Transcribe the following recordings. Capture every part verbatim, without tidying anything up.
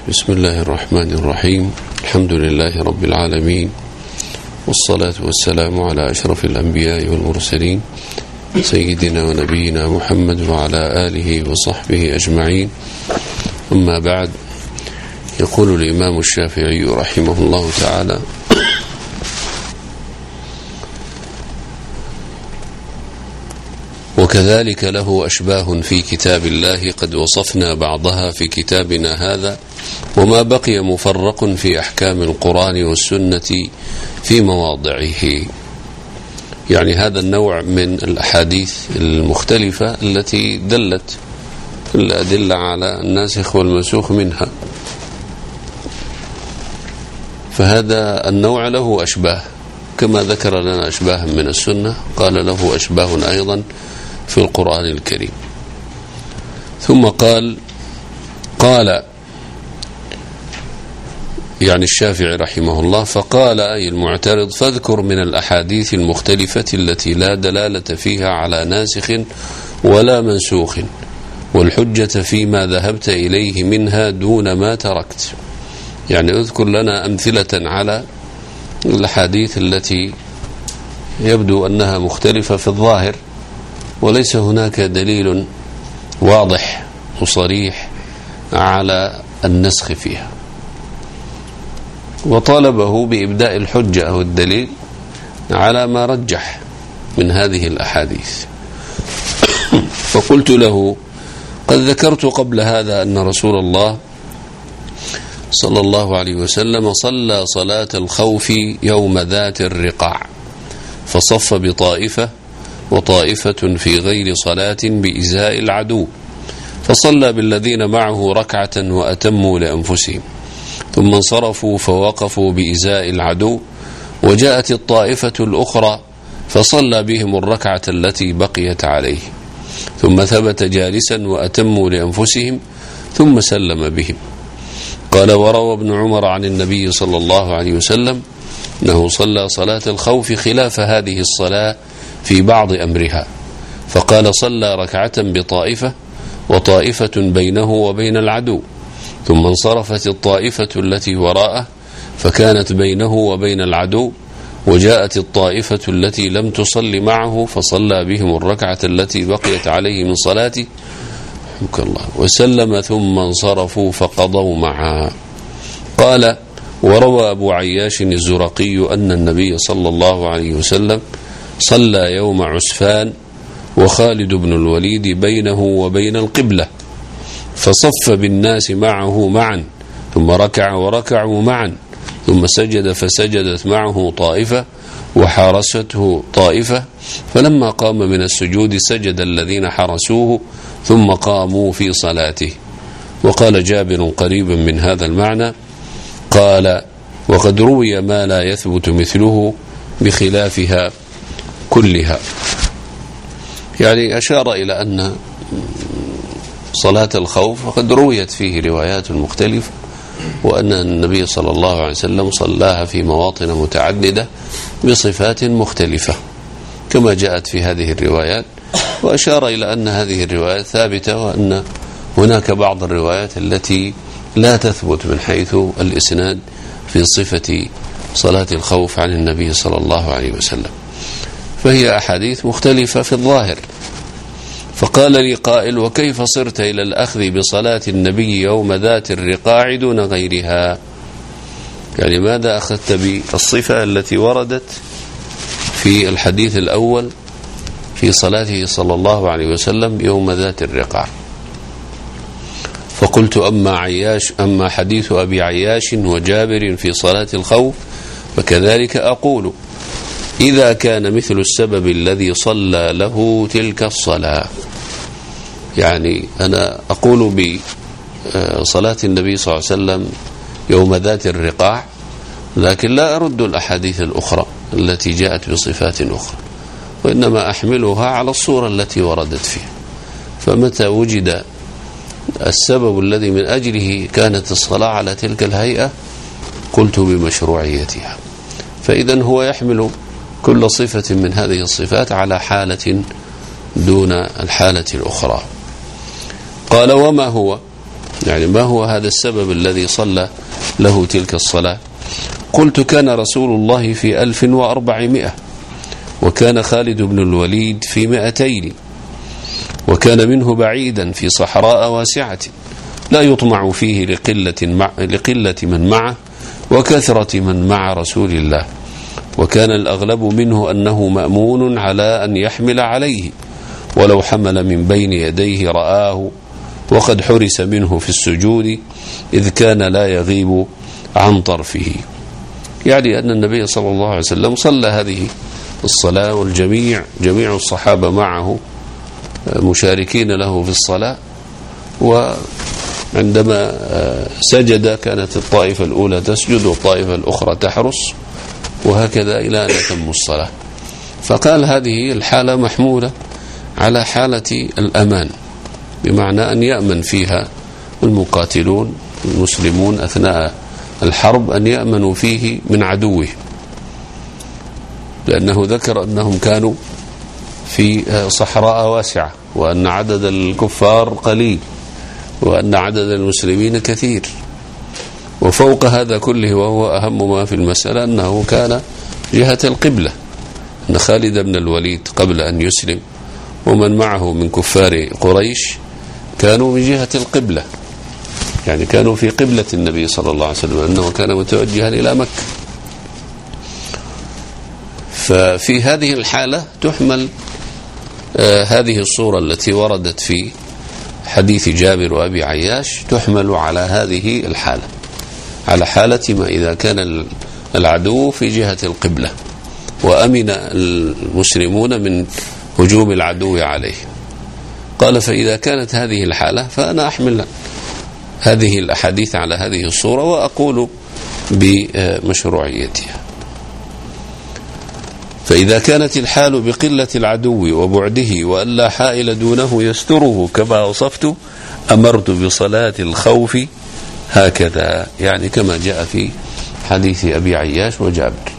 بسم الله الرحمن الرحيم. الحمد لله رب العالمين، والصلاة والسلام على أشرف الأنبياء والمرسلين سيدنا ونبينا محمد وعلى آله وصحبه أجمعين. أما بعد، يقول الإمام الشافعي رحمه الله تعالى: وكذلك له أشباه في كتاب الله قد وصفنا بعضها في كتابنا هذا، وما بقي مفرق في أحكام القرآن والسنة في مواضعه. يعني هذا النوع من الأحاديث المختلفة التي دلت الأدلة على الناسخ والمنسوخ منها، فهذا النوع له أشباه، كما ذكر لنا أشباه من السنة قال له أشباه أيضا في القرآن الكريم. ثم قال قال يعني الشافعي رحمه الله: فقال أي المعترض: فاذكر من الأحاديث المختلفة التي لا دلالة فيها على ناسخ ولا منسوخ، والحجة فيما ذهبت إليه منها دون ما تركت. يعني اذكر لنا أمثلة على الأحاديث التي يبدو أنها مختلفة في الظاهر وليس هناك دليل واضح وصريح على النسخ فيها، وطالبه بإبداء الحجة أو الدليل على ما رجح من هذه الأحاديث. فقلت له: قد ذكرت قبل هذا أن رسول الله صلى الله عليه وسلم صلى صلاة الخوف يوم ذات الرقاع، فصف بطائفة وطائفة في غير صلاة بإزاء العدو، فصلى بالذين معه ركعة وأتموا لأنفسهم، ثم انصرفوا فوقفوا بإزاء العدو، وجاءت الطائفة الأخرى فصلى بهم الركعة التي بقيت عليه، ثم ثبت جالسا وأتموا لأنفسهم، ثم سلم بهم. قال: وروى ابن عمر عن النبي صلى الله عليه وسلم أنه صلى صلاة الخوف خلاف هذه الصلاة في بعض أمرها، فقال: صلى ركعة بطائفة وطائفة بينه وبين العدو، ثم انصرفت الطائفة التي وراءه فكانت بينه وبين العدو، وجاءت الطائفة التي لم تصل معه فصلى بهم الركعة التي بقيت عليه من صلاته الله وسلم، ثم انصرفوا فقضوا معها. قال: وروى أبو عياش الزرقي أن النبي صلى الله عليه وسلم صلى يوم عسفان وخالد بن الوليد بينه وبين القبلة، فصف بالناس معه معا، ثم ركع وركعوا معا، ثم سجد فسجدت معه طائفة وحارسته طائفة، فلما قام من السجود سجد الذين حرسوه ثم قاموا في صلاته. وقال جابر قريبا من هذا المعنى، قال: وقد روي ما لا يثبت مثله بخلافها كلها. يعني أشار إلى أن صلاة الخوف وقد رويت فيه روايات مختلفة، وأن النبي صلى الله عليه وسلم صلاها في مواطن متعددة بصفات مختلفة كما جاءت في هذه الروايات، وأشار إلى أن هذه الروايات ثابتة، وأن هناك بعض الروايات التي لا تثبت من حيث الإسناد في صفة صلاة الخوف عن النبي صلى الله عليه وسلم، فهي أحاديث مختلفة في الظاهر. فقال لي قائل: وكيف صرت إلى الأخذ بصلاة النبي يوم ذات الرقاع دون غيرها؟ يعني ماذا أخذت بالصفة التي وردت في الحديث الأول في صلاته صلى الله عليه وسلم يوم ذات الرقاع؟ فقلت: أما عياش أما حديث أبي عياش وجابر في صلاة الخوف فكذلك أقول، إذا كان مثل السبب الذي صلى له تلك الصلاة. يعني أنا أقول بصلاة النبي صلى الله عليه وسلم يوم ذات الرقاع، لكن لا أرد الأحاديث الأخرى التي جاءت بصفات أخرى، وإنما أحملها على الصورة التي وردت فيها. فمتى وجد السبب الذي من أجله كانت الصلاة على تلك الهيئة قلت بمشروعيتها. فإذن هو يحمل كل صفة من هذه الصفات على حالة دون الحالة الأخرى. قال: وما هو؟ يعني ما هو هذا السبب الذي صلى له تلك الصلاة؟ قلت كان رسول الله في ألف وأربعمائة، وكان خالد بن الوليد في مئتين، وكان منه بعيدا في صحراء واسعة لا يطمع فيه لقلة, مع لقلة من معه وكثرة من مع رسول الله، وكان الأغلب منه أنه مأمون على أن يحمل عليه، ولو حمل من بين يديه رآه، وقد حرس منه في السجود إذ كان لا يغيب عن طرفه. يعني أن النبي صلى الله عليه وسلم صلى هذه الصلاة، والجميع جميع الصحابة معه مشاركين له في الصلاة، وعندما سجد كانت الطائفة الأولى تسجد والطائفة الأخرى تحرس، وهكذا إلى أن تم الصلاة. فقال هذه الحالة محمولة على حالة الأمان، بمعنى أن يأمن فيها المقاتلون المسلمون أثناء الحرب، أن يأمنوا فيه من عدوه، لأنه ذكر أنهم كانوا في صحراء واسعة، وأن عدد الكفار قليل، وأن عدد المسلمين كثير. وفوق هذا كله وهو أهم ما في المسألة أنه كان جهة القبلة، أن خالد بن الوليد قبل أن يسلم ومن معه من كفار قريش كانوا من جهة القبلة، يعني كانوا في قبلة النبي صلى الله عليه وسلم، أنه كان متوجها إلى مكة. ففي هذه الحالة تحمل آه هذه الصورة التي وردت في حديث جابر وأبي عياش، تحمل على هذه الحالة، على حالة ما إذا كان العدو في جهة القبلة وأمن المسلمون من هجوم العدو عليه. قال فإذا كانت هذه الحالة فأنا أحمل هذه الأحاديث على هذه الصورة وأقول بمشروعيتها. فإذا كانت الحال بقلة العدو وبعده وألا حائل دونه يستره كما وصفت، أمرت بصلاة الخوف هكذا، يعني كما جاء في حديث أبي عياش وجابر.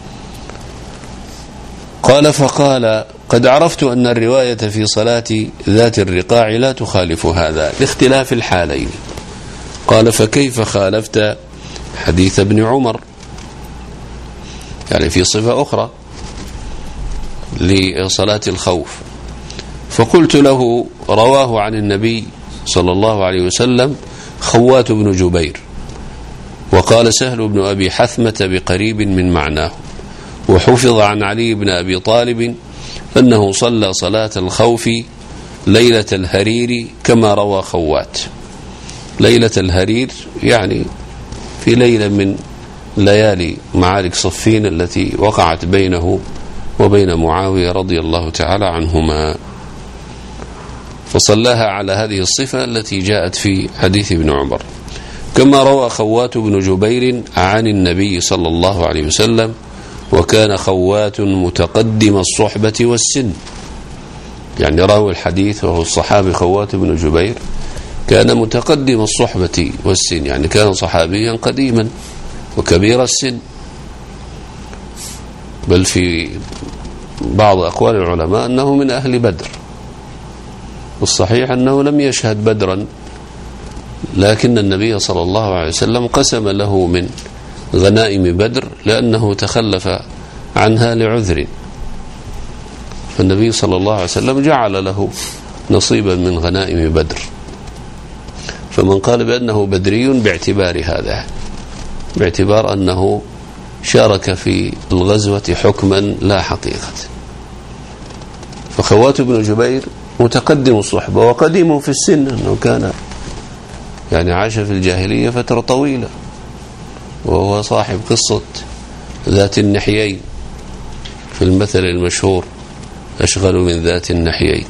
قال فقال قد عرفت أن الرواية في صلاة ذات الرقاع لا تخالف هذا لاختلاف الحالين. قال فكيف خالفت حديث ابن عمر، يعني في صفة أخرى لصلاة الخوف؟ فقلت له رواه عن النبي صلى الله عليه وسلم خوات بن جبير، وقال سهل بن أبي حثمة بقريب من معناه، وحفظ عن علي بن أبي طالب أنه صلى صلاة الخوف ليلة الهرير كما روى خوات. ليلة الهرير يعني في ليلة من ليالي معارك صفين التي وقعت بينه وبين معاوية رضي الله تعالى عنهما، فصلاها على هذه الصفة التي جاءت في حديث ابن عمر. كما روى خوات بن جبير عن النبي صلى الله عليه وسلم، وكان خوات متقدم الصحبة والسن، يعني راوي الحديث وهو الصحابي خوات بن جبير كان متقدم الصحبة والسن، يعني كان صحابيا قديما وكبير السن، بل في بعض أقوال العلماء أنه من أهل بدر. والصحيح أنه لم يشهد بدرا، لكن النبي صلى الله عليه وسلم قسم له من غنائم بدر لأنه تخلف عنها لعذر، فالنبي صلى الله عليه وسلم جعل له نصيبا من غنائم بدر. فمن قال بأنه بدري باعتبار هذا، باعتبار أنه شارك في الغزوة حكما لا حقيقة. فخوات بن جبير متقدم الصحبة وقديم في السن، أنه كان يعني عاش في الجاهلية فترة طويلة، وهو صاحب قصة ذات النحيين في المثل المشهور أشغل من ذات النحيين.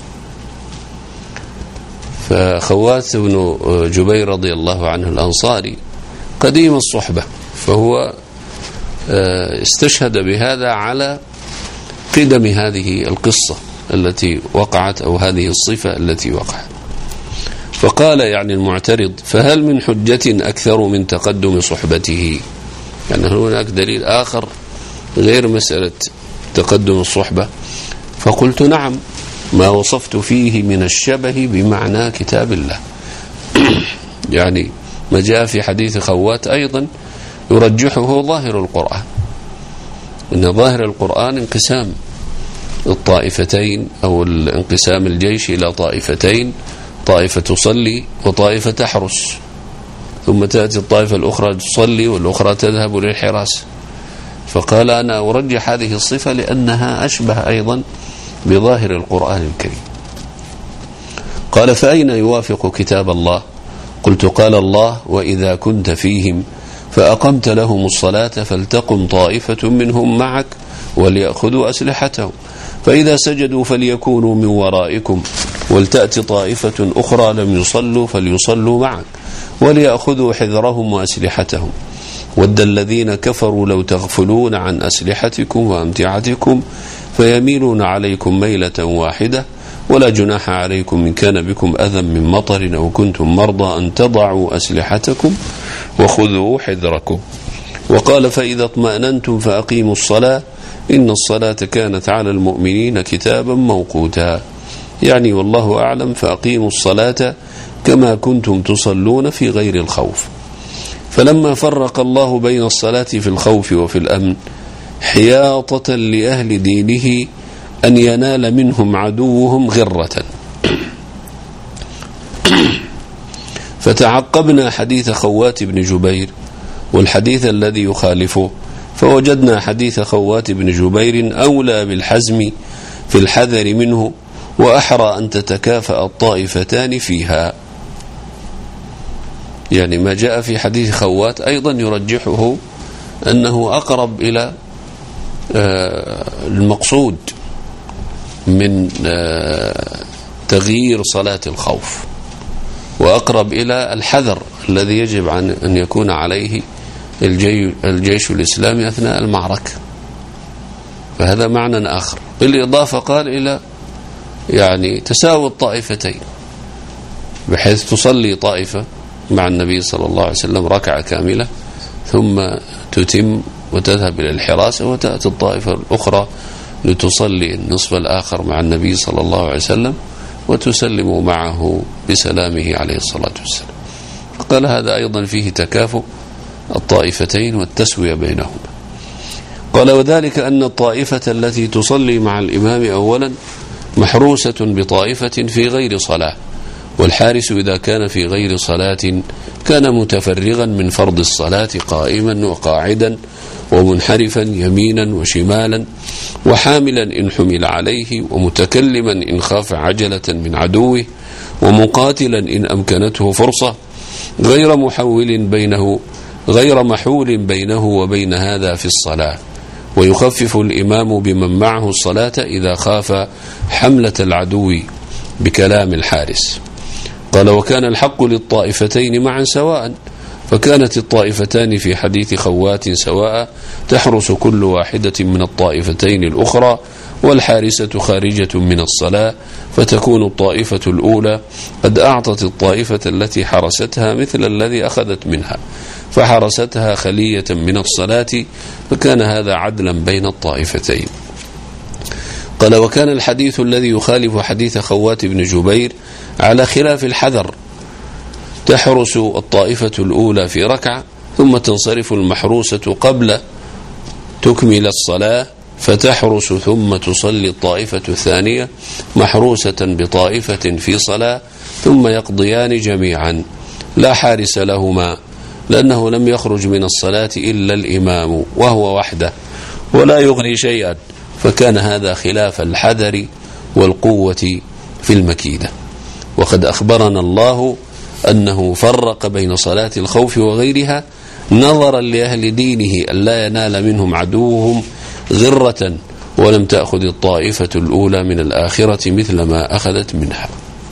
فخوات بن جبير رضي الله عنه الأنصاري قديم الصحبة، فهو استشهد بهذا على قدم هذه القصة التي وقعت أو هذه الصفة التي وقعت. فقال يعني المعترض فهل من حجة أكثر من تقدم صحبته؟ يعني هل هناك دليل آخر غير مسألة تقدم الصحبة؟ فقلت نعم، ما وصفت فيه من الشبه بمعنى كتاب الله. يعني ما جاء في حديث خوات أيضا يرجحه ظاهر القرآن، إن ظاهر القرآن انقسام الطائفتين أو انقسام الجيش إلى طائفتين، طائفة تصلي وطائفة تحرس، ثم تأتي الطائفة الأخرى تصلي والأخرى تذهب للحراسة. فقال أنا أرجح هذه الصفة لأنها أشبه أيضا بظاهر القرآن الكريم. قال فأين يوافق كتاب الله؟ قلت قال الله وإذا كنت فيهم فأقمت لهم الصلاة فلتقم طائفة منهم معك وليأخذوا أسلحتهم، فإذا سجدوا فليكونوا من ورائكم ولتأتي طائفة أخرى لم يصلوا فليصلوا معك وليأخذوا حذرهم وأسلحتهم، ود الذين كفروا لو تغفلون عن أسلحتكم وأمتعتكم فيميلون عليكم ميلة واحدة ولا جناح عليكم إن كان بكم أذى من مطر أو كنتم مرضى أن تضعوا أسلحتكم وخذوا حذركم. وقال فإذا اطمأننتم فأقيموا الصلاة إن الصلاة كانت على المؤمنين كتابا موقوتا، يعني والله أعلم فأقيموا الصلاة كما كنتم تصلون في غير الخوف. فلما فرق الله بين الصلاة في الخوف وفي الأمن حياطة لأهل دينه أن ينال منهم عدوهم غرة، فتعقبنا حديث خوات بن جبير والحديث الذي يخالفه، فوجدنا حديث خوات بن جبير أولى بالحزم في الحذر منه وأحرى أن تتكافأ الطائفتان فيها. يعني ما جاء في حديث خوات أيضا يرجحه أنه أقرب إلى المقصود من تغيير صلاة الخوف، وأقرب إلى الحذر الذي يجب أن يكون عليه الجيش الإسلامي أثناء المعركة. فهذا معنى آخر. بالإضافة قال إلى يعني تساوي الطائفتين، بحيث تصلي طائفة مع النبي صلى الله عليه وسلم ركعة كاملة ثم تتم وتذهب إلى الحراسة، وتأتي الطائفة الأخرى لتصلي النصف الآخر مع النبي صلى الله عليه وسلم وتسلم معه بسلامه عليه الصلاة والسلام. فقال هذا أيضا فيه تكافؤ الطائفتين والتسوية بينهما. قال وذلك أن الطائفة التي تصلي مع الإمام أولا محروسة بطائفة في غير صلاة، والحارس إذا كان في غير صلاة كان متفرغا من فرض الصلاة قائما وقاعدا ومنحرفا يمينا وشمالا وحاملا إن حمل عليه ومتكلما إن خاف عجلة من عدوه ومقاتلا إن أمكنته فرصة، غير محول بينه غير محول بينه وبين هذا في الصلاة. ويخفف الإمام بمن معه الصلاة إذا خاف حملة العدو بكلام الحارس. قال وكان الحق للطائفتين معا سواء، فكانت الطائفتان في حديث خوات سواء تحرس كل واحدة من الطائفتين الأخرى، والحارسة خارجة من الصلاة، فتكون الطائفة الأولى قد أعطت الطائفة التي حرستها مثل الذي أخذت منها فحرستها خلية من الصلاة، فكان هذا عدلا بين الطائفتين. قال وكان الحديث الذي يخالف حديث خوات بن جبير على خلاف الحذر، تحرس الطائفة الأولى في ركعة ثم تنصرف المحروسة قبل تكمل الصلاة فتحرس ثم تصلي الطائفة الثانية محروسة بطائفة في صلاة ثم يقضيان جميعا لا حارس لهما، لأنه لم يخرج من الصلاة إلا الإمام وهو وحده ولا يغني شيئا، فكان هذا خلاف الحذر والقوة في المكيدة. وقد أخبرنا الله أنه فرق بين صلاة الخوف وغيرها نظرا لأهل دينه ألا ينال منهم عدوهم غرة، ولم تأخذ الطائفة الأولى من الآخرة مثل ما أخذت منها.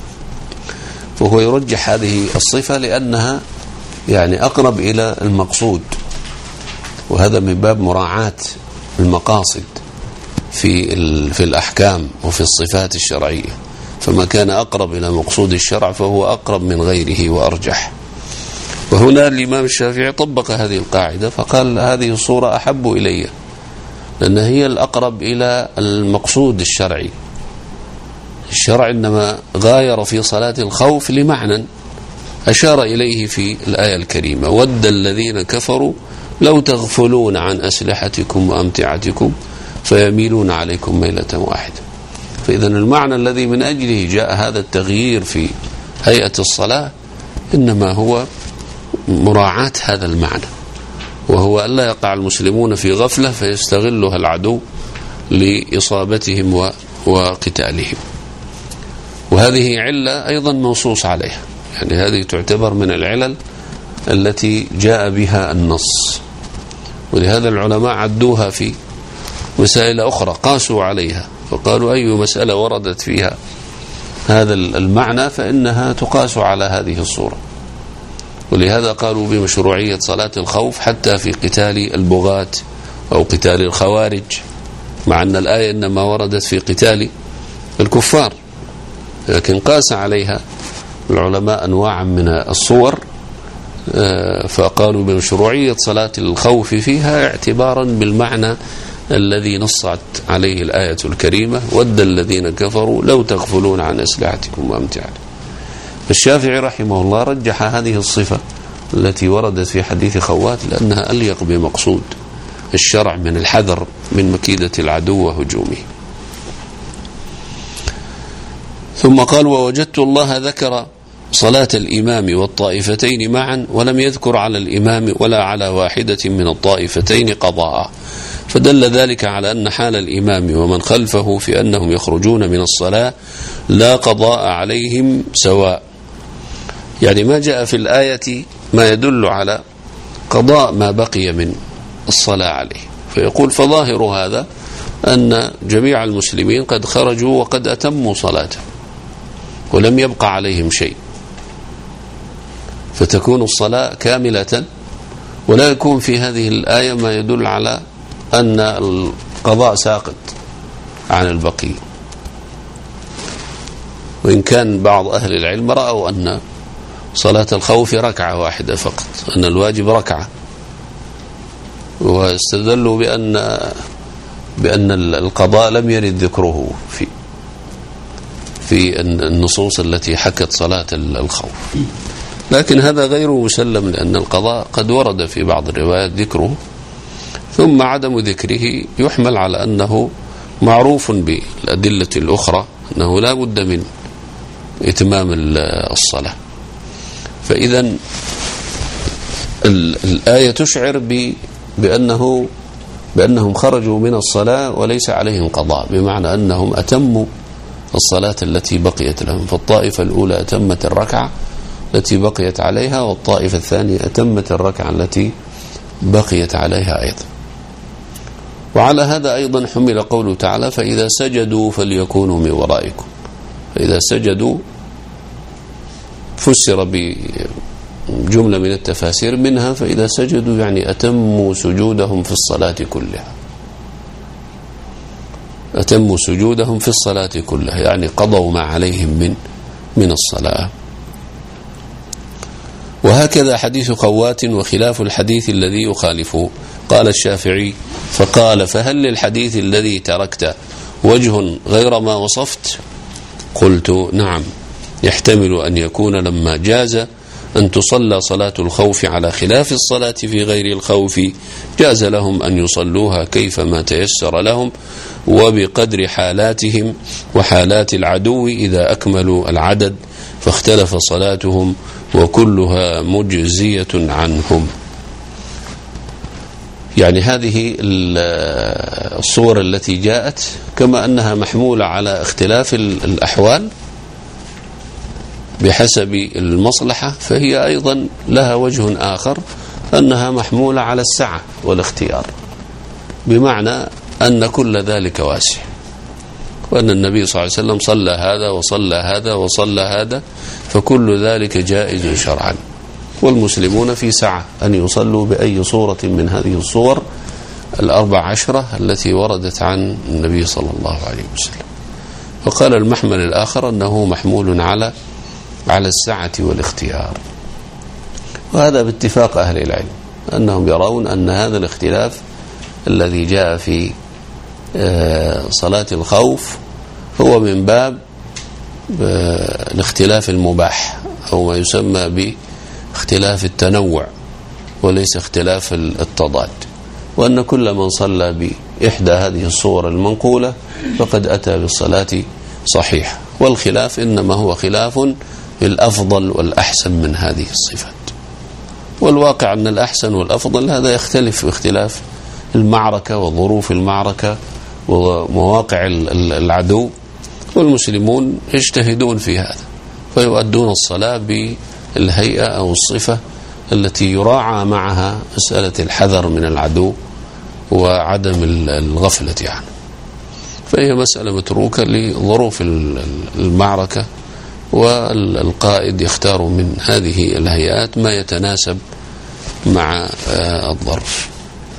فهو يرجح هذه الصفة لأنها يعني أقرب إلى المقصود، وهذا من باب مراعاة المقاصد في في الأحكام وفي الصفات الشرعية، فما كان أقرب إلى مقصود الشرع فهو أقرب من غيره وأرجح. وهنا الإمام الشافعي طبق هذه القاعدة فقال هذه الصورة أحب إلي، لأن هي الأقرب إلى المقصود الشرعي. الشرع إنما غاير في صلاة الخوف لمعنى أشار إليه في الآية الكريمة: ود الذين كفروا لو تغفلون عن أسلحتكم وأمتعتكم فيميلون عليكم ميلة واحدة. فإذا المعنى الذي من أجله جاء هذا التغيير في هيئة الصلاة إنما هو مراعاة هذا المعنى، وهو ألا يقع المسلمون في غفلة فيستغلها العدو لإصابتهم وقتالهم. وهذه علة أيضا منصوص عليها، يعني هذه تعتبر من العلل التي جاء بها النص، ولهذا العلماء عدوها في مسائل أخرى، قاسوا عليها فقالوا أي مسألة وردت فيها هذا المعنى فإنها تقاس على هذه الصورة. ولهذا قالوا بمشروعية صلاة الخوف حتى في قتال البغاة أو قتال الخوارج، مع أن الآية إنما وردت في قتال الكفار، لكن قاس عليها العلماء أنواعا من الصور فقالوا بمشروعية صلاة الخوف فيها اعتبارا بالمعنى الذي نصت عليه الآية الكريمة: ود الذين كفروا لو تغفلون عن أسلحتكم وأمتعتكم. الشافعي رحمه الله رجح هذه الصفة التي وردت في حديث خوات لأنها أليق بمقصود الشرع من الحذر من مكيدة العدو وهجومه. ثم قال: ووجدت الله ذكر صلاة الإمام والطائفتين معا ولم يذكر على الإمام ولا على واحدة من الطائفتين قضاء، فدل ذلك على أن حال الإمام ومن خلفه في أنهم يخرجون من الصلاة لا قضاء عليهم سواء. يعني ما جاء في الآية ما يدل على قضاء ما بقي من الصلاة عليه، فيقول: فظاهر هذا أن جميع المسلمين قد خرجوا وقد أتموا صلاتهم ولم يبقى عليهم شيء، فتكون الصلاة كاملة، ولا يكون في هذه الآية ما يدل على أن القضاء ساقط عن البقي. وإن كان بعض أهل العلم رأوا أن صلاة الخوف ركعة واحدة فقط، أن الواجب ركعة، واستدلوا بأن بأن القضاء لم يرد ذكره في في النصوص التي حكت صلاة الخوف. لكن هذا غير مسلم، لأن القضاء قد ورد في بعض الروايات ذكره، ثم عدم ذكره يحمل على أنه معروف بالأدلة الأخرى أنه لا بد من إتمام الصلاة. فإذا الآية تشعر بأنه بأنهم خرجوا من الصلاة وليس عليهم قضاء، بمعنى أنهم أتموا الصلاة التي بقيت لهم. فالطائفة الأولى أتمت الركعة التي بقيت عليها، والطائفة الثانية أتمت الركعة التي بقيت عليها أيضا. وعلى هذا أيضا حمل قوله تعالى: فإذا سجدوا فليكونوا من ورائكم. فإذا سجدوا فسر بجملة من التفاسير، منها فإذا سجدوا يعني أتموا سجودهم في الصلاة كلها، أتموا سجودهم في الصلاة كلها، يعني قضوا ما عليهم من من الصلاة. وهكذا حديث خوات وخلاف الحديث الذي يخالفه. قال الشافعي: فقال: فهل للحديث الذي تركت وجه غير ما وصفت؟ قلت: نعم، يحتمل أن يكون لما جاز أن تصلى صلاة الخوف على خلاف الصلاة في غير الخوف جاز لهم أن يصلوها كيفما تيسر لهم وبقدر حالاتهم وحالات العدو إذا أكملوا العدد، فاختلف صلاتهم وكلها مجزية عنهم. يعني هذه الصور التي جاءت كما أنها محمولة على اختلاف الأحوال بحسب المصلحة، فهي أيضا لها وجه آخر أنها محمولة على السعة والاختيار، بمعنى أن كل ذلك واسع، وأن النبي صلى الله عليه وسلم صلى هذا وصلى هذا وصلى هذا، فكل ذلك جائز شرعا، والمسلمون في سعة أن يصلوا بأي صورة من هذه الصور الأربع عشرة التي وردت عن النبي صلى الله عليه وسلم. وقال المحمل الآخر أنه محمول على على السعة والاختيار، وهذا باتفاق أهل العلم أنهم يرون أن هذا الاختلاف الذي جاء في صلاة الخوف هو من باب الاختلاف المباح أو ما يسمى باختلاف التنوع وليس اختلاف التضاد، وأن كل من صلى بإحدى هذه الصور المنقولة فقد أتى بالصلاة صحيحة، والخلاف إنما هو خلاف الأفضل والأحسن من هذه الصفات. والواقع أن الأحسن والأفضل هذا يختلف باختلاف المعركة وظروف المعركة ومواقع العدو، والمسلمون يجتهدون في هذا فيؤدون الصلاة بالهيئة أو الصفة التي يراعى معها مسألة الحذر من العدو وعدم الغفلة عنه يعني. فهي مسألة متروكة لظروف المعركة، والقائد يختار من هذه الهيئات ما يتناسب مع الظرف.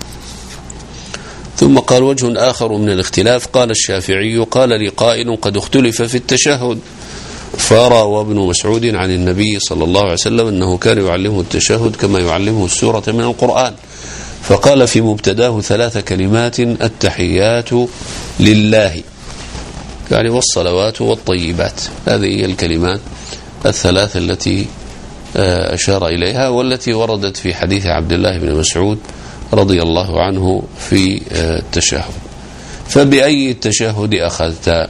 ثم قال: وجه آخر من الاختلاف، قال الشافعي: قال لي قائل قد اختلف في التشهد، فروى ابن مسعود عن النبي صلى الله عليه وسلم أنه كان يعلمه التشهد كما يعلمه السورة من القرآن، فقال في مبتداه ثلاث كلمات: التحيات لله، يعني والصلوات والطيبات. هذه هي الكلمات الثلاث التي أشار إليها والتي وردت في حديث عبد الله بن مسعود رضي الله عنه في التشهد. فبأي التشهد أخذت؟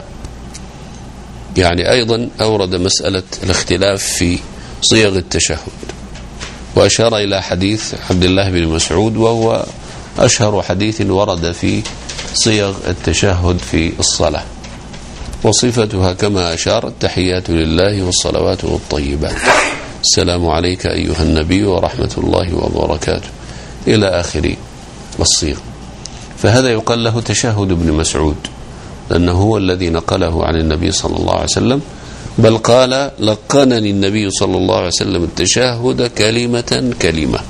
يعني أيضا أورد مسألة الاختلاف في صيغ التشهد، وأشار إلى حديث عبد الله بن مسعود وهو أشهر حديث ورد في صيغ التشهد في الصلاة، وصفتها كما أشار: التحيات لله والصلوات والطيبات، السلام عليك أيها النبي ورحمة الله وبركاته، إلى آخر الصيغ. فهذا يقال له تشهد ابن مسعود، لأنه هو الذي نقله عن النبي صلى الله عليه وسلم، بل قال: لقنني النبي صلى الله عليه وسلم التشهد كلمة كلمة،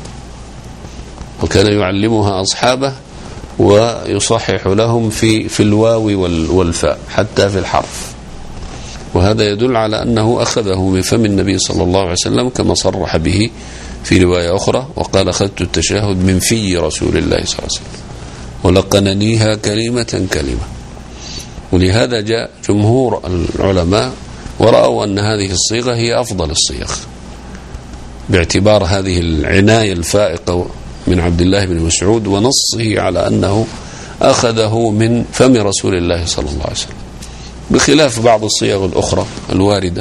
وكان يعلمها أصحابه ويصحح لهم في في الواو والفاء حتى في الحرف. وهذا يدل على أنه أخذه من فم النبي صلى الله عليه وسلم كما صرح به في رواية أخرى، وقال: أخذت التشهد من في رسول الله صلى الله عليه وسلم ولقننيها كلمة كلمة. ولهذا جاء جمهور العلماء ورأوا أن هذه الصيغة هي أفضل الصيغ باعتبار هذه العناية الفائقة من عبد الله بن مسعود ونصه على أنه أخذه من فم رسول الله صلى الله عليه وسلم، بخلاف بعض الصيغ الأخرى الواردة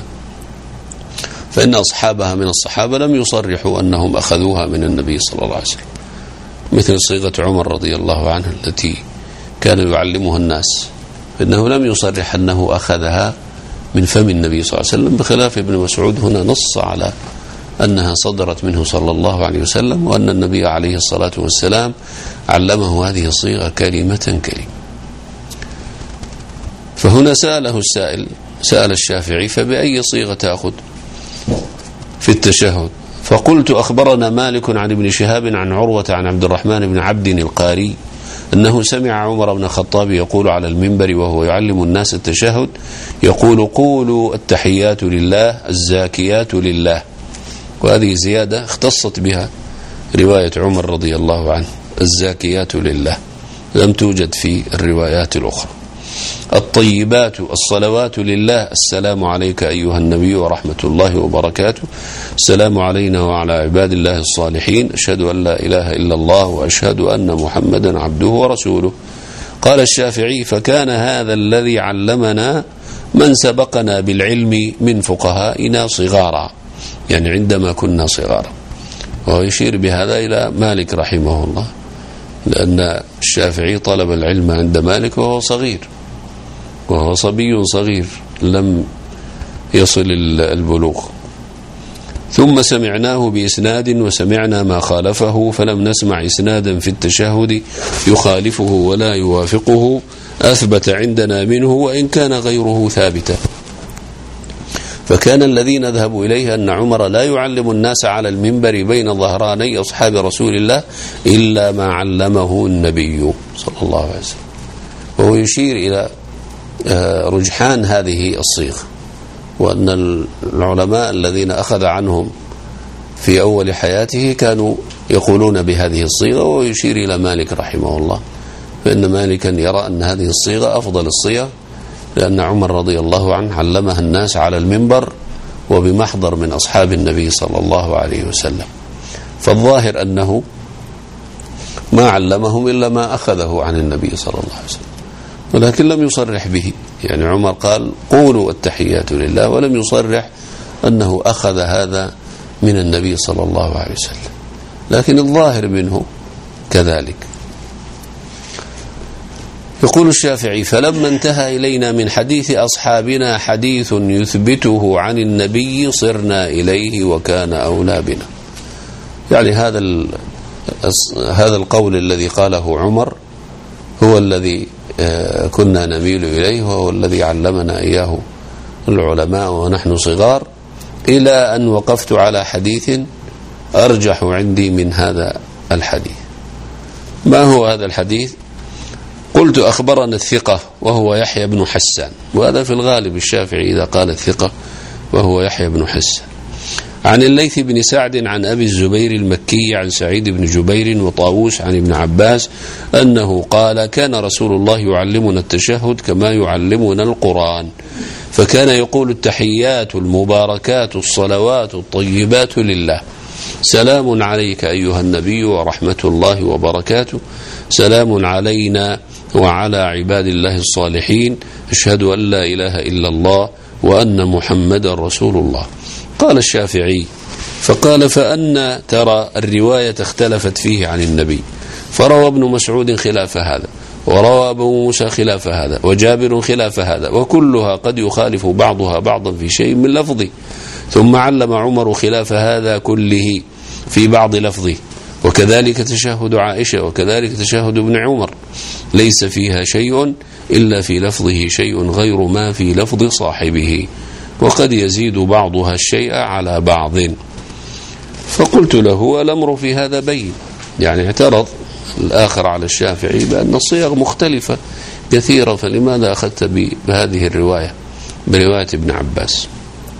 فإن أصحابها من الصحابة لم يصرحوا أنهم أخذوها من النبي صلى الله عليه وسلم، مثل صيغة عمر رضي الله عنه التي كان يعلمها الناس، فإنه لم يصرح أنه أخذها من فم النبي صلى الله عليه وسلم، بخلاف ابن مسعود هنا نص على أنها صدرت منه صلى الله عليه وسلم، وأن النبي عليه الصلاة والسلام علمه هذه الصيغة كلمة كلمة. فهنا سأله السائل، سأل الشافعي: فبأي صيغة تأخذ في التشهد؟ فقلت: أخبرنا مالك عن ابن شهاب عن عروة عن عبد الرحمن بن عبد القاري أنه سمع عمر بن الخطاب يقول على المنبر وهو يعلم الناس التشهد، يقول: قولوا التحيات لله الزاكيات لله. وهذه زيادة اختصت بها رواية عمر رضي الله عنه، الزاكيات لله، لم توجد في الروايات الأخرى. الطيبات الصلوات لله، السلام عليك أيها النبي ورحمة الله وبركاته، السلام علينا وعلى عباد الله الصالحين، أشهد أن لا إله إلا الله وأشهد أن محمدا عبده ورسوله. قال الشافعي: فكان هذا الذي علمنا من سبقنا بالعلم من فقهائنا صغارا، يعني عندما كنا صغارا. وهو يشير بهذا إلى مالك رحمه الله، لأن الشافعي طلب العلم عند مالك وهو صغير، وهو صبي صغير لم يصل البلوغ. ثم سمعناه بإسناد وسمعنا ما خالفه، فلم نسمع إسنادا في التشهد يخالفه ولا يوافقه أثبت عندنا منه وإن كان غيره ثابتا. فكان الذي نذهب إليه أن عمر لا يعلم الناس على المنبر بين ظهراني أصحاب رسول الله إلا ما علمه النبي صلى الله عليه وسلم. وهو يشير إلى رجحان هذه الصيغة، وأن العلماء الذين أخذ عنهم في أول حياته كانوا يقولون بهذه الصيغة، ويشير إلى مالك رحمه الله، فإن مالكا يرى أن هذه الصيغة أفضل الصيغ، لأن عمر رضي الله عنه علمها الناس على المنبر وبمحضر من أصحاب النبي صلى الله عليه وسلم. فالظاهر أنه ما علمهم إلا ما أخذه عن النبي صلى الله عليه وسلم، ولكن لم يصرح به. يعني عمر قال قولوا التحيات لله، ولم يصرح أنه أخذ هذا من النبي صلى الله عليه وسلم، لكن الظاهر منه كذلك. يقول الشافعي: فلما انتهى إلينا من حديث أصحابنا حديث يثبته عن النبي صرنا إليه وكان أولى بنا. يعني هذا هذا القول الذي قاله عمر هو الذي كنا نميل إليه، وهو الذي علمنا إياه العلماء ونحن صغار، إلى أن وقفت على حديث أرجح عندي من هذا الحديث. ما هو هذا الحديث؟ قلت: أخبرنا الثقة وهو يحيى بن حسان. وهذا في الغالب الشافعي إذا قال الثقة وهو يحيى بن حسان. عن الليث بن سعد عن أبي الزبير المكي عن سعيد بن جبير وطاووس عن ابن عباس أنه قال: كان رسول الله يعلمنا التشهد كما يعلمنا القرآن، فكان يقول: التحيات المباركات الصلوات الطيبات لله، سلام عليك أيها النبي ورحمة الله وبركاته، سلام علينا وعلى عباد الله الصالحين، أشهد أن لا إله إلا الله وأن محمد رسول الله. قال الشافعي: فقال: فأن ترى الرواية اختلفت فيه عن النبي، فروى ابن مسعود خلاف هذا، وروى أبو موسى خلاف هذا، وجابر خلاف هذا، وكلها قد يخالف بعضها بعضا في شيء من لفظه. ثم علم عمر خلاف هذا كله في بعض لفظه، وكذلك تشهد عائشة، وكذلك تشهد ابن عمر، ليس فيها شيء إلا في لفظه شيء غير ما في لفظ صاحبه، وقد يزيد بعضها الشيء على بعض. فقلت له: الأمر في هذا بين. يعني اعترض الآخر على الشافعي بأن الصيغ مختلفة كثيرة، فلماذا أخذت بهذه الرواية برواية ابن عباس؟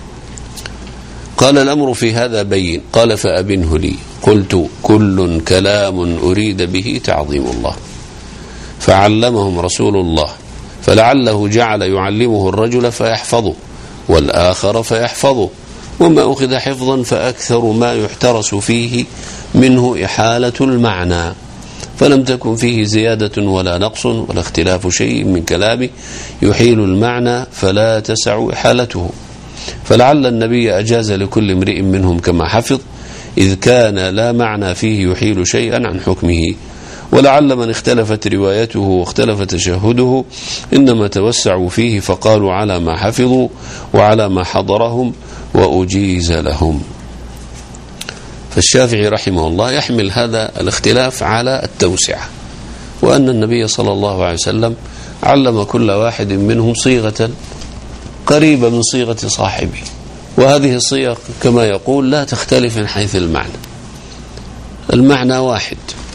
قال: الأمر في هذا بين. قال: فأبنه لي. قلت: كل كلام أريد به تعظيم الله، فعلمهم رسول الله، فلعله جعل يعلمه الرجل فيحفظه والآخر فيحفظه، وما أخذ حفظا فأكثر ما يحترس فيه منه إحالة المعنى، فلم تكن فيه زيادة ولا نقص ولا اختلاف شيء من كلامه يحيل المعنى فلا تسع إحالته، فلعل النبي أجاز لكل امرئ منهم كما حفظ، إذ كان لا معنى فيه يحيل شيئا عن حكمه، ولعل من اختلفت روايته واختلف تشهده إنما توسعوا فيه فقالوا على ما حفظوا وعلى ما حضرهم وأجيز لهم. فالشافعي رحمه الله يحمل هذا الاختلاف على التوسعة، وأن النبي صلى الله عليه وسلم علم كل واحد منهم صيغة قريبة من صيغة صاحبه، وهذه الصيغ كما يقول لا تختلف من حيث المعنى، المعنى واحد،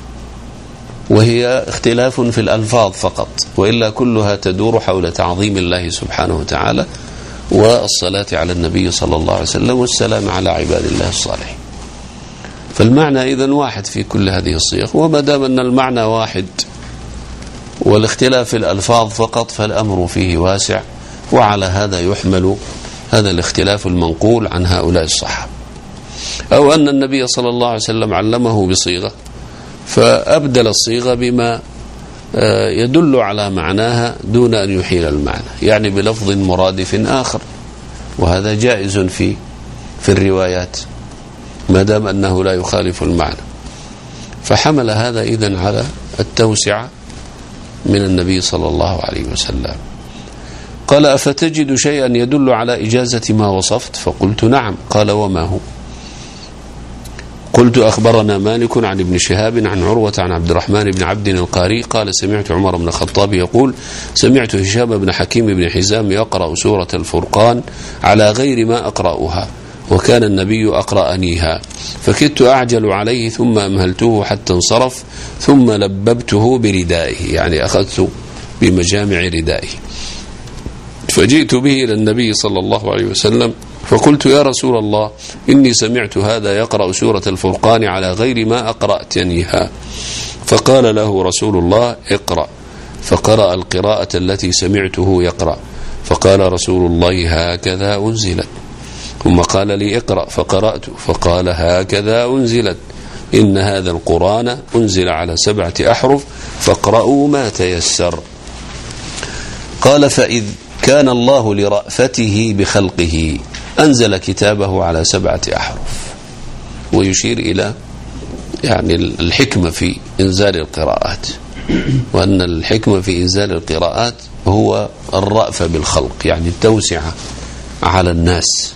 وهي اختلاف في الألفاظ فقط، وإلا كلها تدور حول تعظيم الله سبحانه وتعالى والصلاة على النبي صلى الله عليه وسلم والسلام على عباد الله الصالحين. فالمعنى إذن واحد في كل هذه الصيغ، وما دام أن المعنى واحد والاختلاف في الألفاظ فقط فالأمر فيه واسع، وعلى هذا يحمل هذا الاختلاف المنقول عن هؤلاء الصحابة. أو أن النبي صلى الله عليه وسلم علمه بصيغة فأبدل الصيغة بما يدل على معناها دون أن يحيل المعنى، يعني بلفظ مرادف آخر، وهذا جائز في في الروايات ما دام أنه لا يخالف المعنى. فحمل هذا إذن على التوسعة من النبي صلى الله عليه وسلم. قال: أفتجد شيئا يدل على إجازة ما وصفت؟ فقلت: نعم. قال: وما هو؟ قلت: أخبرنا مالك عن ابن شهاب عن عروة عن عبد الرحمن بن عبد القاري قال: سمعت عمر بن الخطاب يقول: سمعت هشام بن حكيم بن حزام يقرأ سورة الفرقان على غير ما أقرأها، وكان النبي أقرأنيها، فكدت أعجل عليه ثم أمهلته حتى انصرف، ثم لببته بردائه، يعني أخذت بمجامع ردائه، فجئت به إلى النبي صلى الله عليه وسلم فقلت: يا رسول الله، إني سمعت هذا يقرأ سورة الفرقان على غير ما أقرأتنيها. فقال له رسول الله: اقرأ. فقرأ القراءة التي سمعته يقرأ، فقال رسول الله: هكذا أنزلت. ثم قال لي اقرأ فقرأت فقال هكذا أنزلت إن هذا القرآن أنزل على سبعة أحرف فاقرأوا ما تيسر. قال فإذ كان الله لرأفته بخلقه أنزل كتابه على سبعة أحرف، ويشير إلى يعني الحكمة في إنزال القراءات، وأن الحكمة في إنزال القراءات هو الرأفة بالخلق، يعني التوسعة على الناس.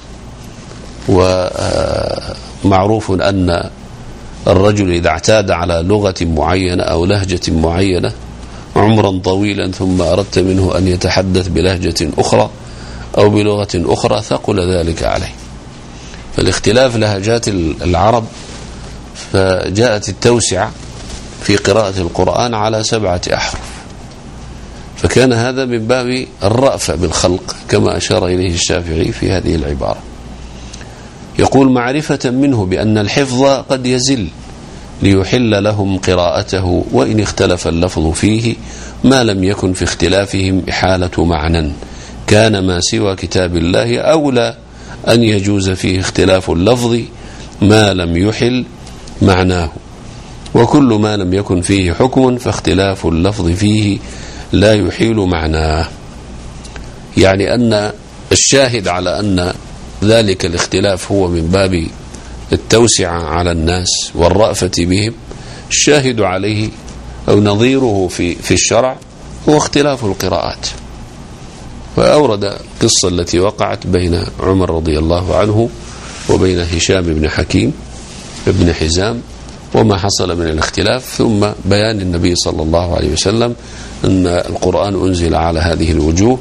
ومعروف أن الرجل إذا اعتاد على لغة معينة أو لهجة معينة عمرا طويلا ثم أردت منه أن يتحدث بلهجة أخرى أو بلغة أخرى ثقل ذلك عليه. فالاختلاف لهجات العرب، فجاءت التوسعة في قراءة القرآن على سبعة أحرف، فكان هذا من باب الرأفة بالخلق كما أشار إليه الشافعي في هذه العبارة. يقول معرفة منه بأن الحفظ قد يزل ليحل لهم قراءته وإن اختلف اللفظ فيه ما لم يكن في اختلافهم إحالة معنى كان ما سوى كتاب الله أولى أن يجوز فيه اختلاف اللفظ ما لم يحل معناه، وكل ما لم يكن فيه حكم فاختلاف اللفظ فيه لا يحيل معناه. يعني أن الشاهد على أن ذلك الاختلاف هو من باب التوسعة على الناس والرأفة بهم، الشاهد عليه أو نظيره في في الشرع هو اختلاف القراءات. وأورد القصة التي وقعت بين عمر رضي الله عنه وبين هشام بن حكيم بن حزام وما حصل من الاختلاف، ثم بيان النبي صلى الله عليه وسلم أن القرآن أنزل على هذه الوجوه،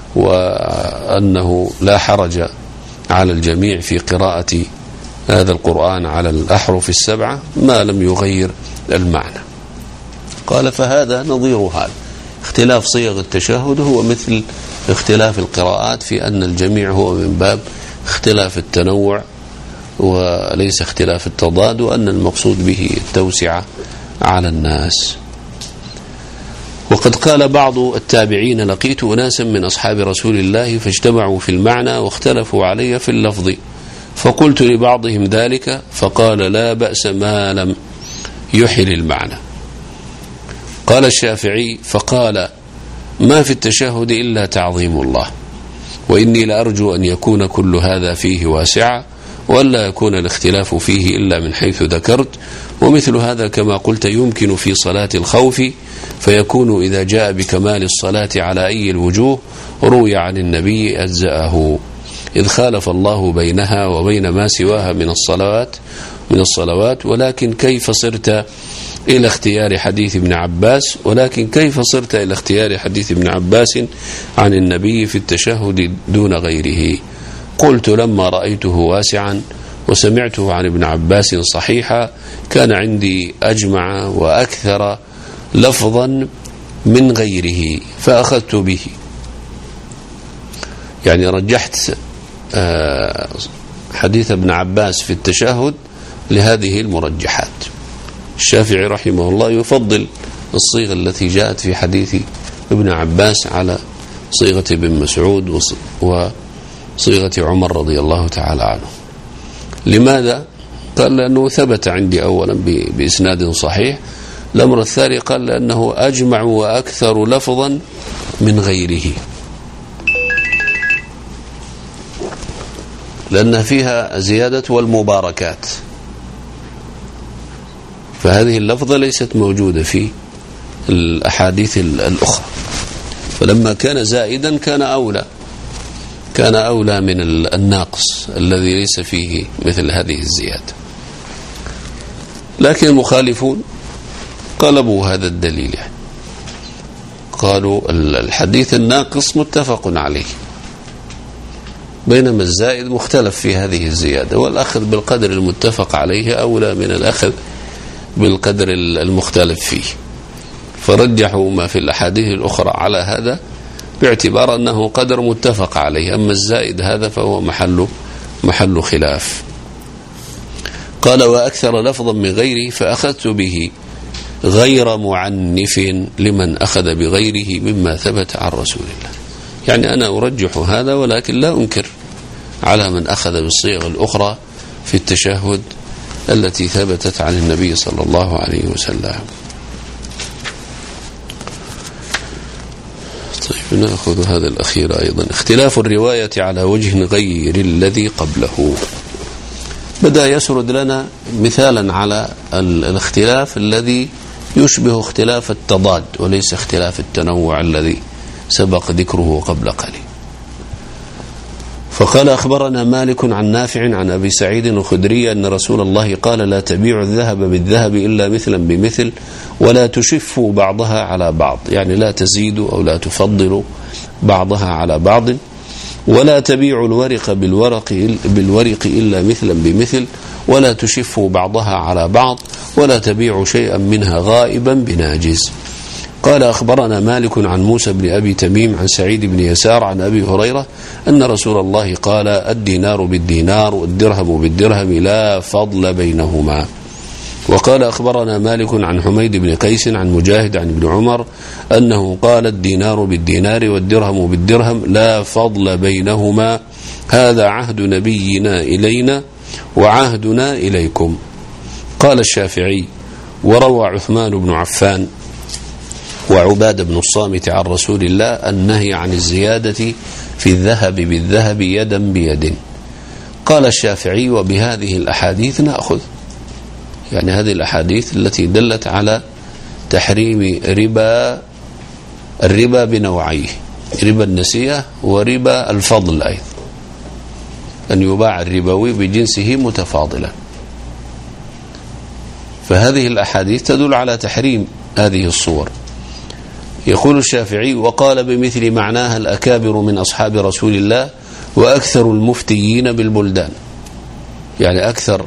وأنه لا حرج على الجميع في قراءة هذا القرآن على الأحرف السبعة ما لم يغير المعنى. قال فهذا نظير هذا، اختلاف صيغ التشهد هو مثل اختلاف القراءات في أن الجميع هو من باب اختلاف التنوع وليس اختلاف التضاد، وأن المقصود به التوسعة على الناس. وقد قال بعض التابعين لقيت أناسا من أصحاب رسول الله فاجتمعوا في المعنى واختلفوا علي في اللفظ، فقلت لبعضهم ذلك فقال لا بأس ما لم يحل المعنى. قال الشافعي فقال ما في التشهد إلا تعظيم الله، وإني لأرجو أن يكون كل هذا فيه واسعا وألا يكون الاختلاف فيه إلا من حيث ذكرت، ومثل هذا كما قلت يمكن في صلاة الخوف، فيكون إذا جاء بكمال الصلاة على أي الوجوه روي عن النبي أجزأه، إذ خالف الله بينها وبين ما سواها من الصلوات من الصلوات ولكن كيف صرت إلى اختيار حديث ابن عباس ولكن كيف صرت إلى اختيار حديث ابن عباس عن النبي في التشهد دون غيره؟ قلت لما رأيته واسعا وسمعته عن ابن عباس صحيحا كان عندي أجمع وأكثر لفظا من غيره فأخذت به. يعني رجحت حديث ابن عباس في التشهد لهذه المرجحات. الشافعي رحمه الله يفضل الصيغة التي جاءت في حديث ابن عباس على صيغة ابن مسعود وصيغة عمر رضي الله تعالى عنه. لماذا؟ قال لأنه ثبت عندي أولا بإسناد صحيح. الأمر الثاني قال لأنه أجمع وأكثر لفظا من غيره، لأن فيها زيادة والمباركات، فهذه اللفظة ليست موجودة في الأحاديث الأخرى، فلما كان زائدا كان أولى كان أولى من الناقص الذي ليس فيه مثل هذه الزيادة. لكن المخالفون قلبوا هذا الدليل، يعني قالوا الحديث الناقص متفق عليه، بينما الزائد مختلف في هذه الزيادة، والأخذ بالقدر المتفق عليه أولى من الأخذ بالقدر المختلف فيه، فرجحوا ما في الأحاديث الأخرى على هذا باعتبار أنه قدر متفق عليه، أما الزائد هذا فهو محل محل خلاف. قال وأكثر لفظا من غيره فأخذت به غير معنف لمن أخذ بغيره مما ثبت عن رسول الله. يعني أنا أرجح هذا ولكن لا أنكر على من أخذ بالصيغ الأخرى في التشهد التي ثبتت عن النبي صلى الله عليه وسلم. طيب نأخذ هذا الأخير أيضا. اختلاف الرواية على وجه غير الذي قبله. بدأ يسرد لنا مثالا على الاختلاف الذي يشبه اختلاف التضاد وليس اختلاف التنوع الذي سبق ذكره قبل قليل. فقال أخبرنا مالك عن نافع عن أبي سعيد الخدري أن رسول الله قال لا تبيع الذهب بالذهب إلا مثلا بمثل ولا تشفوا بعضها على بعض، يعني لا تزيدوا أو لا تفضلوا بعضها على بعض، ولا تبيعوا الورق بالورق, بالورق إلا مثلا بمثل ولا تشفوا بعضها على بعض ولا تبيعوا شيئا منها غائبا بناجز. قال أخبرنا مالك عن موسى بن أبي تميم عن سعيد بن يسار عن أبي هريرة أن رسول الله قال الدينار بالدينار والدرهم بالدرهم لا فضل بينهما. وقال أخبرنا مالك عن حميد بن قيس عن مجاهد عن ابن عمر أنه قال الدينار بالدينار والدرهم بالدرهم لا فضل بينهما، هذا عهد نبينا إلينا وعهدنا إليكم. قال الشافعي وروى عثمان بن عفان وعباد بن الصامت عن رسول الله النهي عن الزيادة في الذهب بالذهب يدا بيد. قال الشافعي وبهذه الأحاديث نأخذ، يعني هذه الأحاديث التي دلت على تحريم ربا الربا بنوعيه، ربا النسيئة وربا الفضل أيضا، أن يباع الربوي بجنسه متفاضلا. فهذه الأحاديث تدل على تحريم هذه الصور. يقول الشافعي وقال بمثل معناها الأكابر من أصحاب رسول الله وأكثر المفتيين بالبلدان، يعني أكثر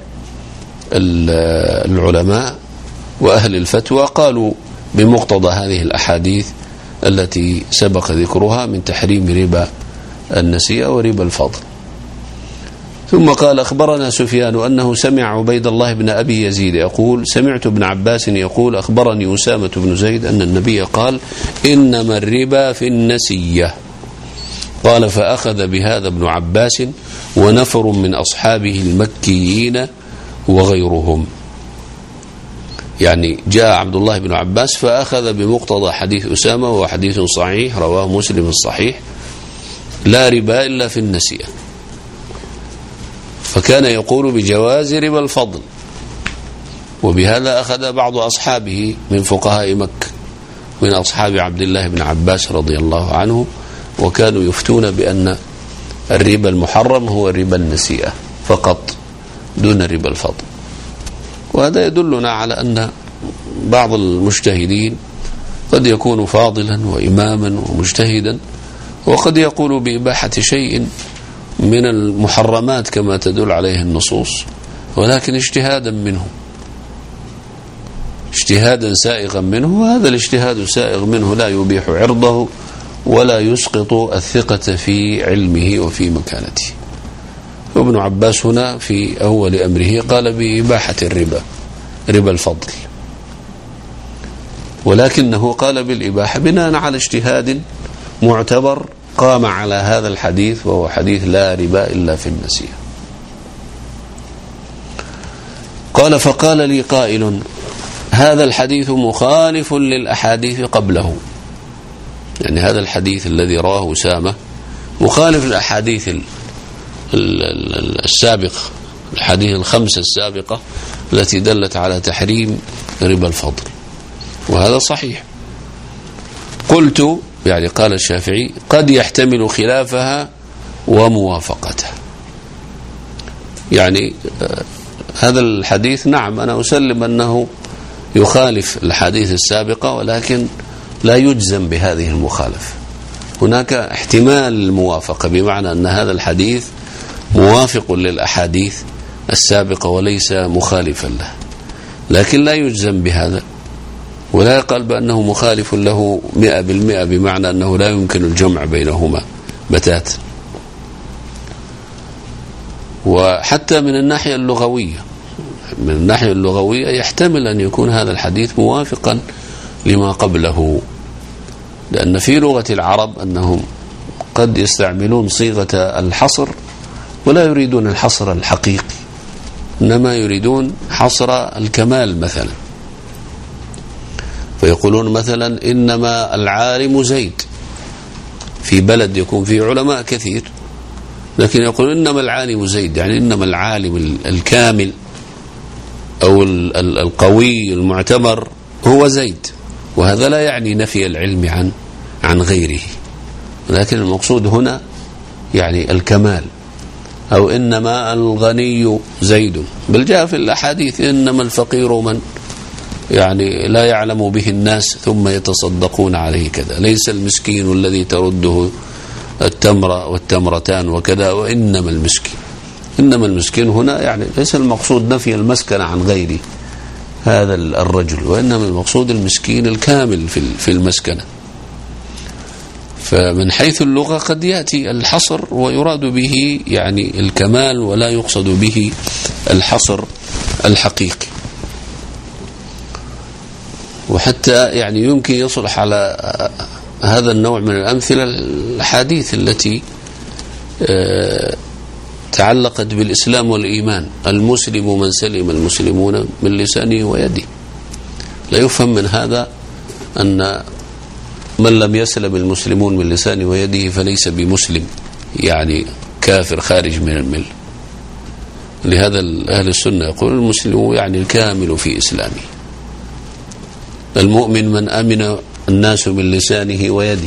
العلماء وأهل الفتوى قالوا بمقتضى هذه الأحاديث التي سبق ذكرها من تحريم ربا النسيئة وربا الفضل. ثم قال أخبرنا سفيان أنه سمع عبيد الله بن أبي يزيد يقول سمعت ابن عباس يقول أخبرني أسامة بن زيد أن النبي قال إنما الربا في النسية. قال فأخذ بهذا ابن عباس ونفر من أصحابه المكيين وغيرهم، يعني جاء عبد الله بن عباس فأخذ بمقتضى حديث أسامة وهو حديث صحيح رواه مسلم الصحيح لا ربا إلا في النسيئة، فكان يقول بجواز ربا الفضل. وبهذا أخذ بعض أصحابه من فقهاء مكة من أصحاب عبد الله بن عباس رضي الله عنه، وكانوا يفتون بأن الربا المحرم هو ربا النسيئة فقط دون ربا الفضل. وهذا يدلنا على أن بعض المجتهدين قد يكون فاضلا وإماما ومجتهدا وقد يقول بإباحة شيء من المحرمات كما تدل عليه النصوص، ولكن اجتهادا منه اجتهادا سائغا منه، وهذا الاجتهاد السائغ منه لا يبيح عرضه ولا يسقط الثقة في علمه وفي مكانته. وابن عباس هنا في أول أمره قال بإباحة الربا ربا الفضل، ولكنه قال بالإباحة بناء على اجتهاد معتبر قام على هذا الحديث وهو حديث لا ربا إلا في النسيئة. قال فقال لي قائل هذا الحديث مخالف للأحاديث قبله، يعني هذا الحديث الذي رواه أسامة مخالف للأحاديث السابقة، الحديث الخمسة السابقة التي دلت على تحريم ربا الفضل، وهذا صحيح. قلت يعني قال الشافعي قد يحتمل خلافها وموافقتها، يعني هذا الحديث نعم أنا أسلم أنه يخالف الحديث السابقة، ولكن لا يجزم بهذه المخالفة. هناك احتمال الموافقة بمعنى أن هذا الحديث موافق للأحاديث السابقة وليس مخالفا له، لكن لا يجزم بهذا ولا يقال بأنه مخالف له مئة بالمئة بمعنى أنه لا يمكن الجمع بينهما بتاتا. وحتى من الناحية اللغوية من الناحية اللغوية يحتمل أن يكون هذا الحديث موافقا لما قبله، لأن في لغة العرب أنهم قد يستعملون صيغة الحصر ولا يريدون الحصر الحقيقي، إنما يريدون حصر الكمال مثلا، فيقولون مثلا إنما العالم زيد، في بلد يكون فيه علماء كثير لكن يقول إنما العالم زيد، يعني إنما العالم الكامل أو القوي المعتبر هو زيد، وهذا لا يعني نفي العلم عن عن غيره، لكن المقصود هنا يعني الكمال. أو إنما الغني زيد، بل جاء في الأحاديث إنما الفقير من يعني لا يعلم به الناس ثم يتصدقون عليه كذا، ليس المسكين الذي ترده التمرة والتمرتان وكذا، وإنما المسكين. إنما المسكين هنا يعني ليس المقصود نفي المسكن عن غيره هذا الرجل، وإنما المقصود المسكين الكامل في المسكنة. فمن حيث اللغة قد يأتي الحصر ويراد به يعني الكمال ولا يقصد به الحصر الحقيقي. وحتى يعني يمكن يصلح على هذا النوع من الأمثلة الحديث التي تعلقت بالإسلام والإيمان: المسلم من سلم المسلمون من لسانه ويده. لا يفهم من هذا أن من لم يسلم المسلمون من لسانه ويده فليس بمسلم، يعني كافر خارج من الملة. لهذا أهل السنة يقول المسلم يعني الكامل في إسلامه، المؤمن من أمن الناس من لسانه ويده،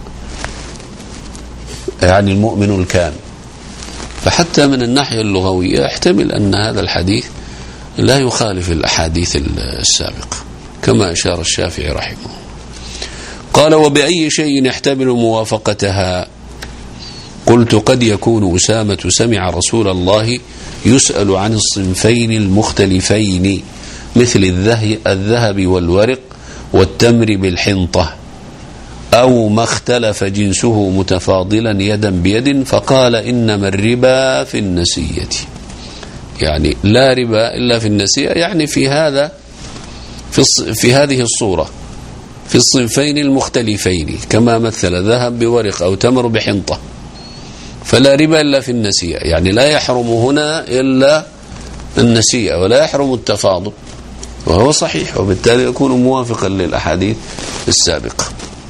يعني المؤمن الكامل. فحتى من الناحية اللغوية يحتمل أن هذا الحديث لا يخالف الأحاديث السابقة كما أشار الشافعي رحمه. قال: وبأي شيء يحتمل موافقتها؟ قلت: قد يكون أسامة سمع رسول الله يسأل عن الصنفين المختلفين مثل الذهب والورق والتمر بالحنطة، أو ما اختلف جنسه متفاضلا يدا بيد، فقال: إنما الربا في النسية. يعني لا ربا إلا في النسية، يعني في هذا في, في هذه الصورة في الصنفين المختلفين، كما مثل ذهب بورق أو تمر بحنطة، فلا ربا إلا في النسية، يعني لا يحرم هنا إلا النسية ولا يحرم التفاضل، وهو صحيح، وبالتالي يكون موافقا للأحاديث السابقة.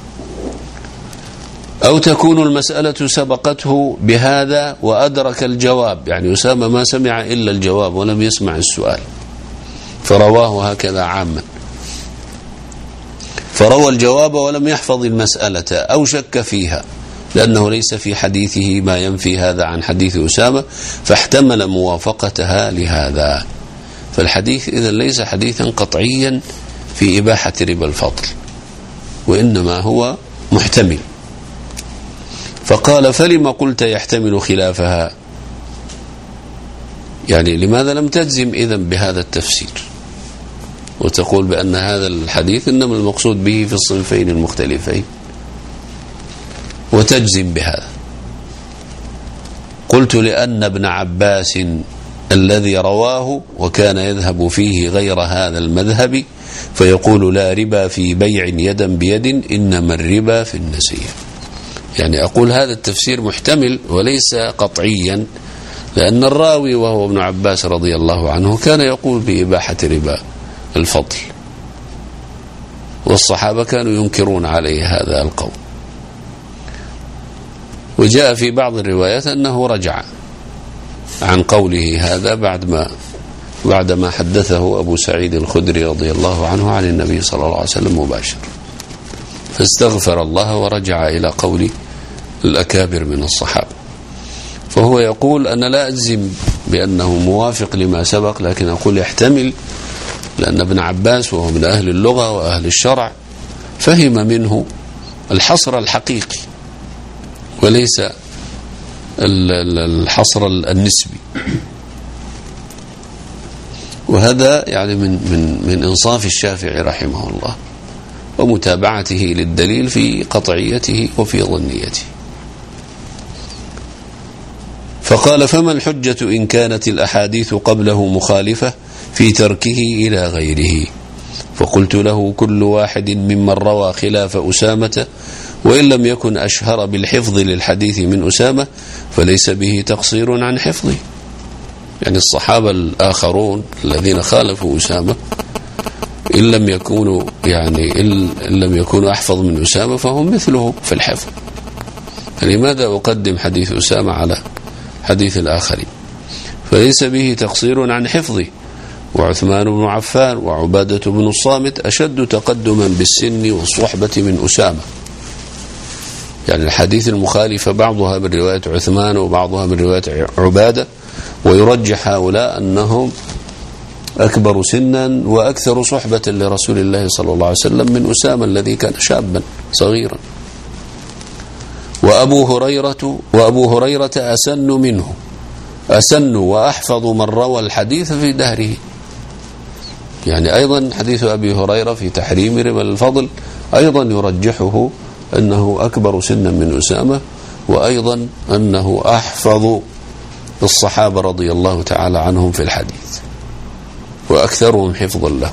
أو تكون المسألة سبقته بهذا وأدرك الجواب، يعني أسامة ما سمع إلا الجواب ولم يسمع السؤال، فرواه هكذا عاما، فروى الجواب ولم يحفظ المسألة أو شك فيها، لأنه ليس في حديثه ما ينفي هذا عن حديث أسامة، فاحتمل موافقتها لهذا. فالحديث إذن ليس حديثا قطعيا في إباحة ربا الفضل، وإنما هو محتمل. فقال: فلما قلت يحتمل خلافها؟ يعني لماذا لم تجزم إذن بهذا التفسير وتقول بأن هذا الحديث إنما المقصود به في الصنفين المختلفين وتجزم بهذا؟ قلت: لأن ابن عباس الذي رواه وكان يذهب فيه غير هذا المذهب، فيقول: لا ربا في بيع يدا بيد، إنما الربا في النسية. يعني أقول هذا التفسير محتمل وليس قطعيا، لأن الراوي وهو ابن عباس رضي الله عنه كان يقول بإباحة ربا الفضل، والصحابة كانوا ينكرون عليه هذا القول. وجاء في بعض الروايات أنه رجع عن قوله هذا بعدما بعدما حدثه أبو سعيد الخدري رضي الله عنه عن النبي صلى الله عليه وسلم مباشر، فاستغفر الله ورجع إلى قول الأكابر من الصحابة. فهو يقول: أنا لا أجزم بأنه موافق لما سبق، لكن أقول يحتمل، لأن ابن عباس وهو من أهل اللغة وأهل الشرع فهم منه الحصر الحقيقي وليس الحصر النسبي. وهذا يعني من من من إنصاف الشافعي رحمه الله ومتابعته للدليل في قطعيته وفي ظنيته. فقال: فما الحجة إن كانت الأحاديث قبله مخالفة في تركه إلى غيره؟ فقلت له: كل واحد ممن روى خلاف أسامة وإن لم يكن أشهر بالحفظ للحديث من أسامة فليس به تقصير عن حفظه. يعني الصحابة الآخرون الذين خالفوا أسامة إن لم يكونوا يعني إن لم يكونوا أحفظ من أسامة فهم مثله في الحفظ. لماذا أقدم حديث أسامة على حديث الآخرين؟ فليس به تقصير عن حفظه. وعثمان بن عفان وعبادة بن الصامت أشد تقدما بالسن والصحبة من أسامة. يعني الحديث المخالفة بعضها من رواية عثمان وبعضها من رواية عبادة، ويرجح هؤلاء أنهم أكبر سنا وأكثر صحبة لرسول الله صلى الله عليه وسلم من أسامة الذي كان شابا صغيرا. وأبو هريرة وأبو هريرة أسن منه، أسن وأحفظ من روى الحديث في دهره. يعني أيضا حديث أبي هريرة في تحريم ربا الفضل أيضا يرجحه أنه أكبر سنا من أسامة، وأيضا أنه أحفظ الصحابة رضي الله تعالى عنهم في الحديث وأكثرهم حفظا له.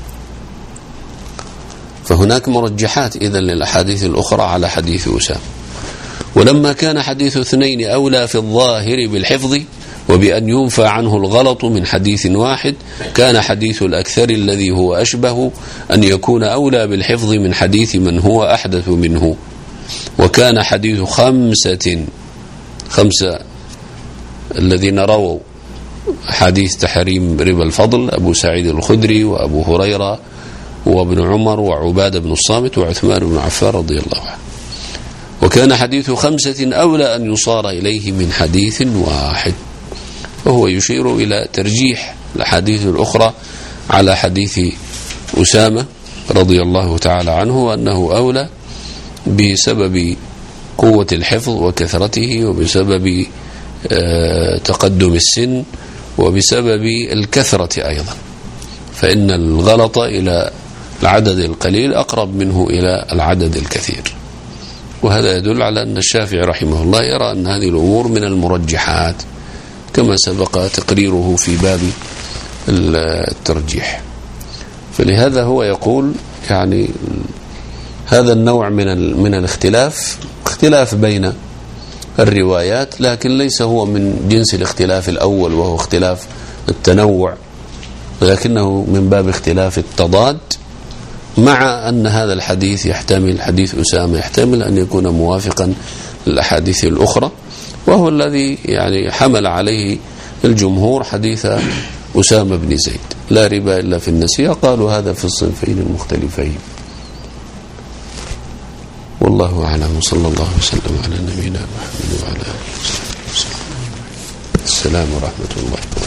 فهناك مرجحات إذن للأحاديث الأخرى على حديث أسامة. ولما كان حديث اثنين أولى في الظاهر بالحفظ وبأن ينفى عنه الغلط من حديث واحد، كان حديث الأكثر الذي هو أشبه أن يكون أولى بالحفظ من حديث من هو أحدث منه. وكان حديث خمسة خمسة الذين رووا حديث تحريم ربا الفضل أبو سعيد الخدري وأبو هريرة وابن عمر وعبادة بن الصامت وعثمان بن عفان رضي الله عنه. وكان حديث خمسة أولى أن يصار إليه من حديث واحد. وهو يشير إلى ترجيح الحديث الأخرى على حديث أسامة رضي الله تعالى عنه، وأنه أولى بسبب قوة الحفظ وكثرته، وبسبب تقدم السن، وبسبب الكثرة أيضا. فإن الغلط إلى العدد القليل أقرب منه إلى العدد الكثير. وهذا يدل على أن الشافعي رحمه الله يرى أن هذه الأمور من المرجحات كما سبق تقريره في باب الترجيح. فلهذا هو يقول يعني هذا النوع من من الاختلاف اختلاف بين الروايات، لكن ليس هو من جنس الاختلاف الأول وهو اختلاف التنوع، لكنه من باب اختلاف التضاد. مع أن هذا الحديث يحتمل حديث أسامة يحتمل أن يكون موافقا للأحاديث الأخرى، وهو الذي يعني حمل عليه الجمهور حديث أسامة بن زيد لا ربا إلا في النسيئة. قالوا هذا في الصنفين المختلفين. والله أعلم. صلى الله وسلم على نبينا محمد وعلى آله وصحبه وسلم. السلام ورحمة الله.